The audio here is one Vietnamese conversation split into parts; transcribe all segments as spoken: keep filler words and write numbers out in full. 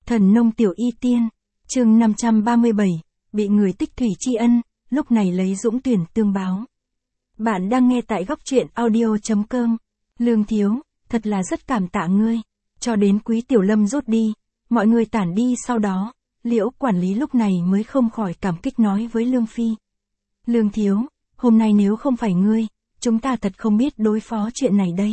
Thần nông tiểu y tiên, chương năm trăm ba mươi bảy, bị người tích thủy tri ân, lúc này lấy dũng tuyển tương báo. Bạn đang nghe tại góc truyện audio.com. Lương thiếu, thật là rất cảm tạ ngươi. Cho đến Quý Tiểu Lâm rút đi, mọi người tản đi sau đó, Liễu quản lý lúc này mới không khỏi cảm kích nói với Lương Phi. Lương thiếu, hôm nay nếu không phải ngươi, chúng ta thật không biết đối phó chuyện này đây.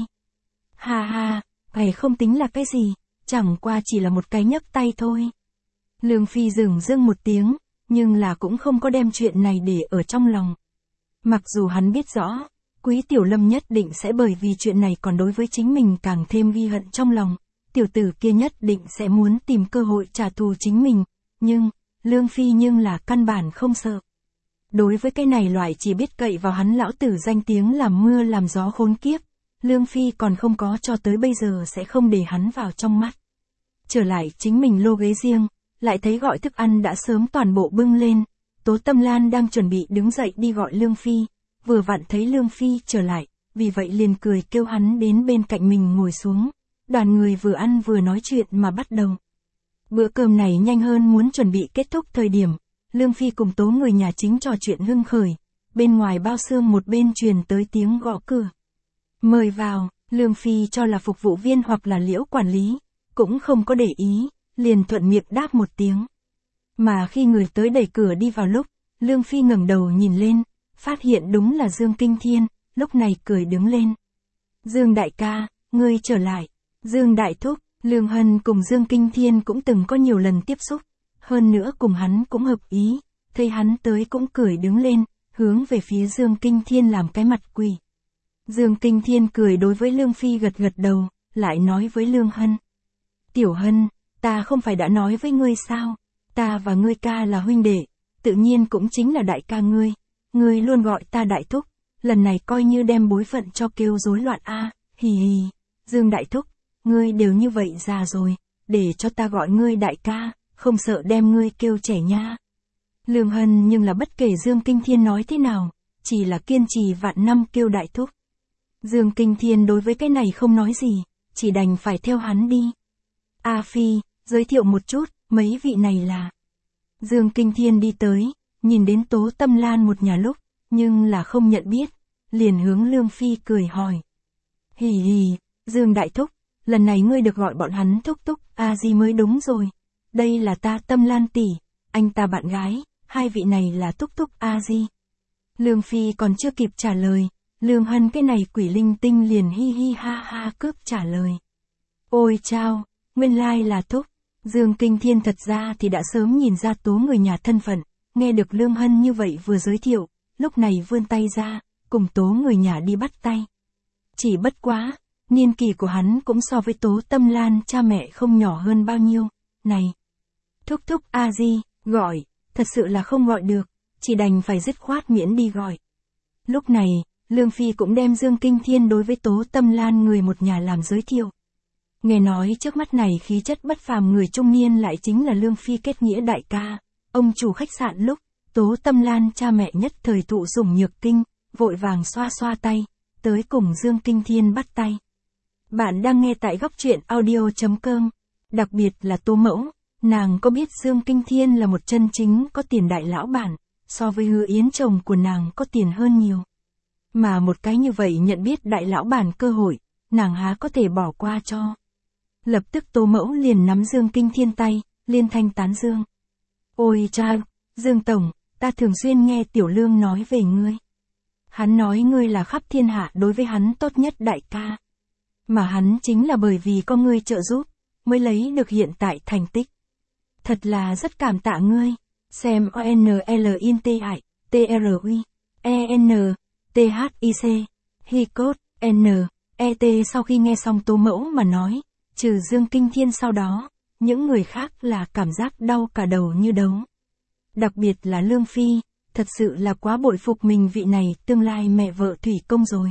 Ha ha, cái không tính là cái gì, chẳng qua chỉ là một cái nhấc tay thôi. Lương Phi dửng dưng một tiếng, nhưng là cũng không có đem chuyện này để ở trong lòng. Mặc dù hắn biết rõ, Quý Tiểu Lâm nhất định sẽ bởi vì chuyện này còn đối với chính mình càng thêm ghi hận trong lòng, tiểu tử kia nhất định sẽ muốn tìm cơ hội trả thù chính mình, nhưng, Lương Phi nhưng là căn bản không sợ. Đối với cái này loại chỉ biết cậy vào hắn lão tử danh tiếng làm mưa làm gió khốn kiếp, Lương Phi còn không có cho tới bây giờ sẽ không để hắn vào trong mắt. Trở lại chính mình lô ghế riêng, lại thấy gọi thức ăn đã sớm toàn bộ bưng lên, Tố Tâm Lan đang chuẩn bị đứng dậy đi gọi Lương Phi, vừa vặn thấy Lương Phi trở lại, vì vậy liền cười kêu hắn đến bên cạnh mình ngồi xuống, đoàn người vừa ăn vừa nói chuyện mà bắt đầu. Bữa cơm này nhanh hơn muốn chuẩn bị kết thúc thời điểm, Lương Phi cùng Tố người nhà chính trò chuyện hưng khởi, bên ngoài bao xương một bên truyền tới tiếng gõ cửa. Mời vào, Lương Phi cho là phục vụ viên hoặc là Liễu quản lý, cũng không có để ý, liền thuận miệng đáp một tiếng. Mà khi người tới đẩy cửa đi vào lúc, Lương Phi ngẩng đầu nhìn lên, phát hiện đúng là Dương Kinh Thiên, lúc này cười đứng lên. Dương đại ca, ngươi trở lại. Dương đại thúc, Lương Hân cùng Dương Kinh Thiên cũng từng có nhiều lần tiếp xúc, hơn nữa cùng hắn cũng hợp ý, thấy hắn tới cũng cười đứng lên, hướng về phía Dương Kinh Thiên làm cái mặt quỷ. Dương Kinh Thiên cười đối với Lương Phi gật gật đầu, lại nói với Lương Hân. Tiểu Hân, ta không phải đã nói với ngươi sao, ta và ngươi ca là huynh đệ, tự nhiên cũng chính là đại ca ngươi, ngươi luôn gọi ta đại thúc, lần này coi như đem bối phận cho kêu rối loạn a, à, hì hì, Dương đại thúc, ngươi đều như vậy già rồi, để cho ta gọi ngươi đại ca, không sợ đem ngươi kêu trẻ nha. Lương Hân nhưng là bất kể Dương Kinh Thiên nói thế nào, chỉ là kiên trì vạn năm kêu đại thúc. Dương Kinh Thiên đối với cái này không nói gì, chỉ đành phải theo hắn đi. A Phi, giới thiệu một chút, mấy vị này là. Dương Kinh Thiên đi tới, nhìn đến Tố Tâm Lan một nhà lúc, nhưng là không nhận biết, liền hướng Lương Phi cười hỏi. Hì hì, Dương đại thúc, lần này ngươi được gọi bọn hắn thúc thúc, a di mới đúng rồi. Đây là ta Tâm Lan tỷ, anh ta bạn gái, hai vị này là thúc thúc a di. Lương Phi còn chưa kịp trả lời, Lương Hân cái này quỷ linh tinh liền hi hi ha ha cướp trả lời. Ôi chao, nguyên lai là thúc. Dương Kinh Thiên thật ra thì đã sớm nhìn ra Tố người nhà thân phận, nghe được Lương Hân như vậy vừa giới thiệu, lúc này vươn tay ra, cùng Tố người nhà đi bắt tay. Chỉ bất quá, niên kỷ của hắn cũng so với Tố Tâm Lan cha mẹ không nhỏ hơn bao nhiêu, này. Thúc thúc a di, gọi, thật sự là không gọi được, chỉ đành phải dứt khoát miễn đi gọi. Lúc này, Lương Phi cũng đem Dương Kinh Thiên đối với Tố Tâm Lan người một nhà làm giới thiệu. Nghe nói trước mắt này khí chất bất phàm người trung niên lại chính là Lương Phi kết nghĩa đại ca, ông chủ khách sạn lúc, Tố Tâm Lan cha mẹ nhất thời thụ sủng nhược kinh, vội vàng xoa xoa tay, tới cùng Dương Kinh Thiên bắt tay. Bạn đang nghe tại góc truyện audio.com, đặc biệt là Tố Mẫu, nàng có biết Dương Kinh Thiên là một chân chính có tiền đại lão bản, so với Hứa Yến chồng của nàng có tiền hơn nhiều. Mà một cái như vậy nhận biết đại lão bản cơ hội, nàng há có thể bỏ qua cho. Lập tức Tố Mẫu liền nắm Dương Kinh Thiên tay, liên thanh tán dương. Ôi cha, Dương Tổng, ta thường xuyên nghe Tiểu Lương nói về ngươi. Hắn nói ngươi là khắp thiên hạ đối với hắn tốt nhất đại ca. Mà hắn chính là bởi vì có ngươi trợ giúp, mới lấy được hiện tại thành tích. Thật là rất cảm tạ ngươi. Xem O N L I N T I, T R U, E N, T H I C, Hi code, N, E T sau khi nghe xong Tố Mẫu mà nói, trừ Dương Kinh Thiên sau đó, những người khác là cảm giác đau cả đầu như đấu. Đặc biệt là Lương Phi, thật sự là quá bội phục mình vị này tương lai mẹ vợ thủy công rồi.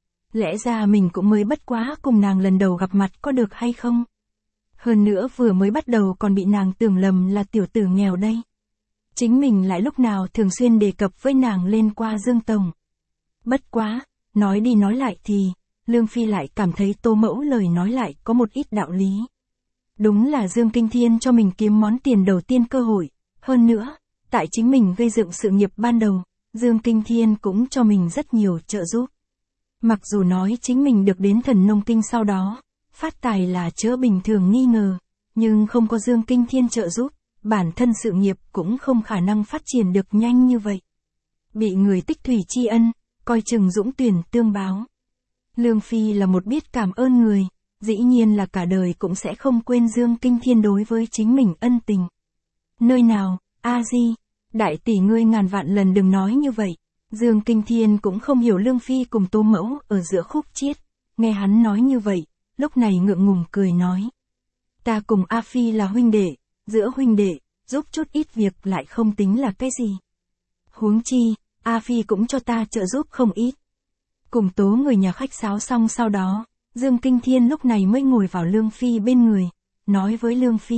Lẽ ra mình cũng mới bất quá cùng nàng lần đầu gặp mặt có được hay không? Hơn nữa vừa mới bắt đầu còn bị nàng tưởng lầm là tiểu tử nghèo đây. Chính mình lại lúc nào thường xuyên đề cập với nàng lên qua Dương Tổng. Bất quá, nói đi nói lại thì, Lương Phi lại cảm thấy Tố Mẫu lời nói lại có một ít đạo lý. Đúng là Dương Kinh Thiên cho mình kiếm món tiền đầu tiên cơ hội. Hơn nữa, tại chính mình gây dựng sự nghiệp ban đầu, Dương Kinh Thiên cũng cho mình rất nhiều trợ giúp. Mặc dù nói chính mình được đến Thần Nông Kinh sau đó, phát tài là chớ bình thường nghi ngờ, nhưng không có Dương Kinh Thiên trợ giúp, bản thân sự nghiệp cũng không khả năng phát triển được nhanh như vậy. Bị người tích thủy tri ân, coi chừng dũng tuyển tương báo. Lương Phi là một biết cảm ơn người, dĩ nhiên là cả đời cũng sẽ không quên Dương Kinh Thiên đối với chính mình ân tình. Nơi nào, A Di, đại tỷ ngươi ngàn vạn lần đừng nói như vậy. Dương Kinh Thiên cũng không hiểu Lương Phi cùng Tô Mẫu ở giữa khúc chiết, nghe hắn nói như vậy, lúc này ngượng ngùng cười nói. Ta cùng A Phi là huynh đệ, giữa huynh đệ, giúp chút ít việc lại không tính là cái gì. Huống chi, A Phi cũng cho ta trợ giúp không ít. Cùng tố người nhà khách sáo xong sau đó, Dương Kinh Thiên lúc này mới ngồi vào Lương Phi bên người, nói với Lương Phi.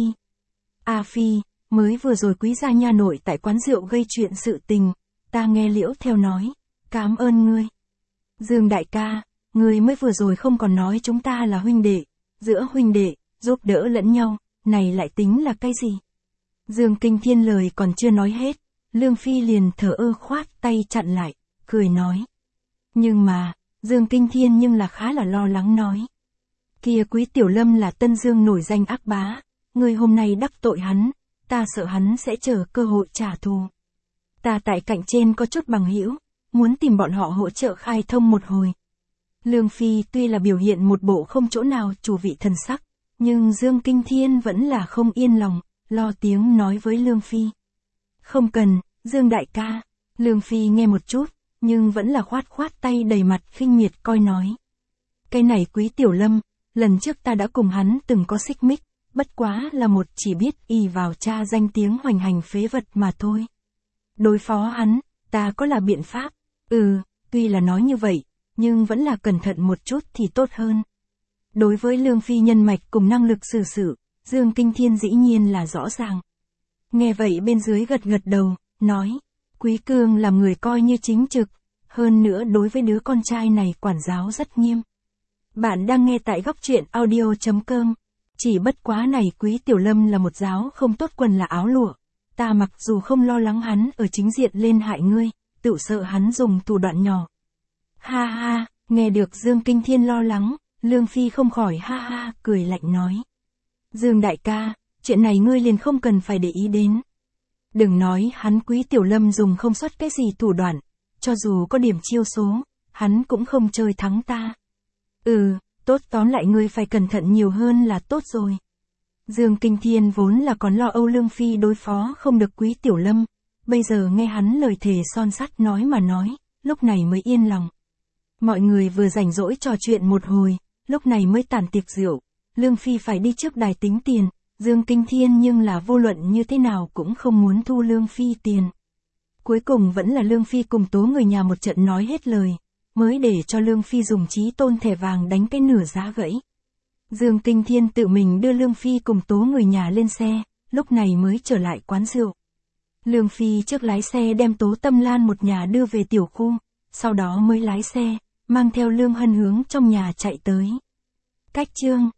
A Phi, mới vừa rồi quý gia nha nội tại quán rượu gây chuyện sự tình, ta nghe Liễu theo nói, cảm ơn ngươi. Dương đại ca, ngươi mới vừa rồi không còn nói chúng ta là huynh đệ, giữa huynh đệ, giúp đỡ lẫn nhau, này lại tính là cái gì? Dương Kinh Thiên lời còn chưa nói hết, Lương Phi liền thở ơ khoát tay chặn lại, cười nói. Nhưng mà, Dương Kinh Thiên nhưng là khá là lo lắng nói. Kia Quý Tiểu Lâm là Tân Dương nổi danh ác bá, người hôm nay đắc tội hắn, ta sợ hắn sẽ chờ cơ hội trả thù. Ta tại cạnh trên có chút bằng hữu, muốn tìm bọn họ hỗ trợ khai thông một hồi. Lương Phi tuy là biểu hiện một bộ không chỗ nào chủ vị thần sắc, nhưng Dương Kinh Thiên vẫn là không yên lòng, lo tiếng nói với Lương Phi. Không cần, Dương đại ca. Lương Phi nghe một chút, nhưng vẫn là khoát khoát tay đầy mặt khinh miệt coi nói. Cái này Quý Tiểu Lâm, lần trước ta đã cùng hắn từng có xích mích, bất quá là một chỉ biết y vào cha danh tiếng hoành hành phế vật mà thôi. Đối phó hắn, ta có là biện pháp, ừ, tuy là nói như vậy, nhưng vẫn là cẩn thận một chút thì tốt hơn. Đối với Lương Phi nhân mạch cùng năng lực xử sự, Dương Kinh Thiên dĩ nhiên là rõ ràng. Nghe vậy bên dưới gật gật đầu, nói, Quý Cương làm người coi như chính trực, hơn nữa đối với đứa con trai này quản giáo rất nghiêm. Bạn đang nghe tại góc truyện audio chấm com. Chỉ bất quá này Quý Tiểu Lâm là một giáo không tốt quần là áo lụa. Ta mặc dù không lo lắng hắn ở chính diện lên hại ngươi, tự sợ hắn dùng thủ đoạn nhỏ. Ha ha, nghe được Dương Kinh Thiên lo lắng, Lương Phi không khỏi ha ha, cười lạnh nói. Dương đại ca, chuyện này ngươi liền không cần phải để ý đến. Đừng nói hắn Quý Tiểu Lâm dùng không sót cái gì thủ đoạn, cho dù có điểm chiêu số, hắn cũng không chơi thắng ta. Ừ, tốt tóm lại ngươi phải cẩn thận nhiều hơn là tốt rồi. Dương Kinh Thiên vốn là còn lo âu Lương Phi đối phó không được Quý Tiểu Lâm, bây giờ nghe hắn lời thề son sắt nói mà nói, lúc này mới yên lòng. Mọi người vừa rảnh rỗi trò chuyện một hồi, lúc này mới tàn tiệc rượu, Lương Phi phải đi trước đài tính tiền, Dương Kinh Thiên nhưng là vô luận như thế nào cũng không muốn thu Lương Phi tiền. Cuối cùng vẫn là Lương Phi cùng tố người nhà một trận nói hết lời, mới để cho Lương Phi dùng chí tôn thẻ vàng đánh cái nửa giá gãy. Dương Kinh Thiên tự mình đưa Lương Phi cùng tố người nhà lên xe, lúc này mới trở lại quán rượu. Lương Phi trước lái xe đem Tố Tâm Lan một nhà đưa về tiểu khu, sau đó mới lái xe, mang theo Lương Hân hướng trong nhà chạy tới. Cách chương